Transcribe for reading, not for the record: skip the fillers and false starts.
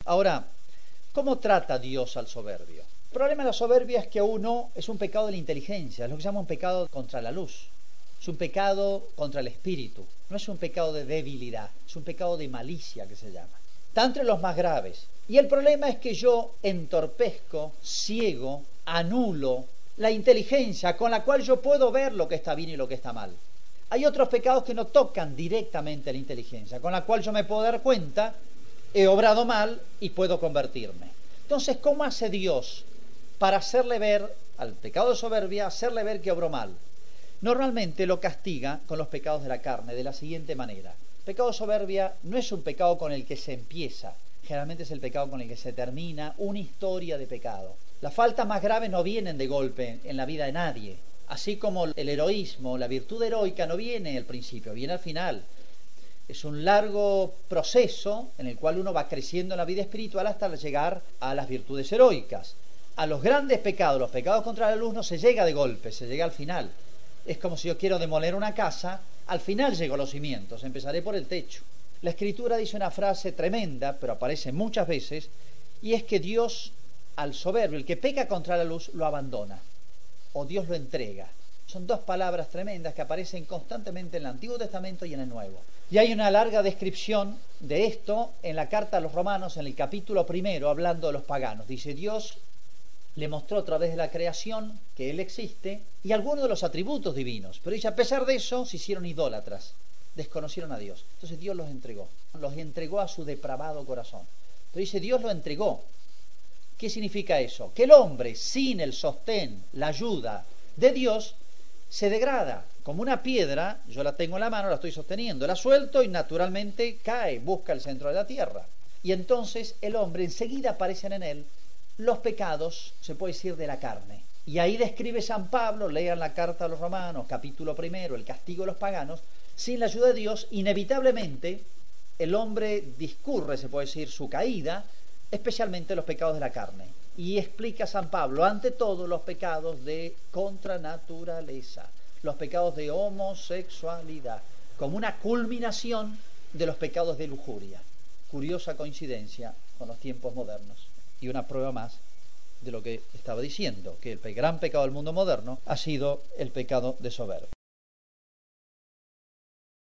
Ahora, ¿cómo trata Dios al soberbio? El problema de la soberbia es que uno es un pecado de la inteligencia, es lo que se llama un pecado contra la luz, es un pecado contra el espíritu, no es un pecado de debilidad, es un pecado de malicia que se llama. Está entre los más graves. Y el problema es que yo entorpezco, ciego, anulo la inteligencia con la cual yo puedo ver lo que está bien y lo que está mal. Hay otros pecados que no tocan directamente la inteligencia, con la cual yo me puedo dar cuenta, he obrado mal y puedo convertirme. Entonces, ¿cómo hace Dios para hacerle ver al pecado de soberbia, hacerle ver que obró mal? Normalmente lo castiga con los pecados de la carne de la siguiente manera. El pecado de soberbia no es un pecado con el que se empieza, generalmente es el pecado con el que se termina una historia de pecado. Las faltas más graves no vienen de golpe en la vida de nadie, así como el heroísmo, la virtud heroica no viene al principio, viene al final. Es un largo proceso en el cual uno va creciendo en la vida espiritual hasta llegar a las virtudes heroicas. A los grandes pecados, los pecados contra la luz, no se llega de golpe, se llega al final. Es como si yo quiero demoler una casa, al final llego a los cimientos, empezaré por el techo. La Escritura dice una frase tremenda, pero aparece muchas veces, y es que Dios al soberbio, el que peca contra la luz, lo abandona, o Dios lo entrega. Son dos palabras tremendas que aparecen constantemente en el Antiguo Testamento y en el Nuevo. Y hay una larga descripción de esto en la carta a los Romanos, en el capítulo 1, hablando de los paganos. Dice, Dios le mostró a través de la creación que Él existe y algunos de los atributos divinos. Pero dice, a pesar de eso, se hicieron idólatras, desconocieron a Dios. Entonces Dios los entregó a su depravado corazón. Pero dice, Dios lo entregó. ¿Qué significa eso? Que el hombre, sin el sostén, la ayuda de Dios, se degrada. Como una piedra, yo la tengo en la mano, la estoy sosteniendo, la suelto y naturalmente cae, busca el centro de la tierra. Y entonces el hombre, enseguida aparecen en él los pecados, se puede decir, de la carne. Y ahí describe San Pablo, lean la carta a los Romanos, capítulo 1, el castigo de los paganos. Sin la ayuda de Dios, inevitablemente, el hombre discurre, se puede decir, su caída, especialmente los pecados de la carne. Y explica San Pablo, ante todo, los pecados de contranaturaleza, los pecados de homosexualidad, como una culminación de los pecados de lujuria. Curiosa coincidencia con los tiempos modernos. Y una prueba más de lo que estaba diciendo, que el gran pecado del mundo moderno ha sido el pecado de soberbia.